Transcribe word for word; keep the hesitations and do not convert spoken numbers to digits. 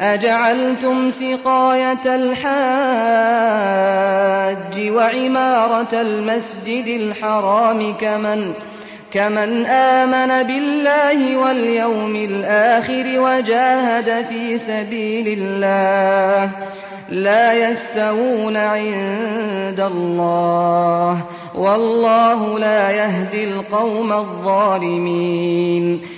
أجعلتم سقاية الحاج وعمارة المسجد الحرام كمن, كمن آمن بالله واليوم الآخر وجاهد في سبيل الله لا يستوون عند الله والله لا يهدي القوم الظالمين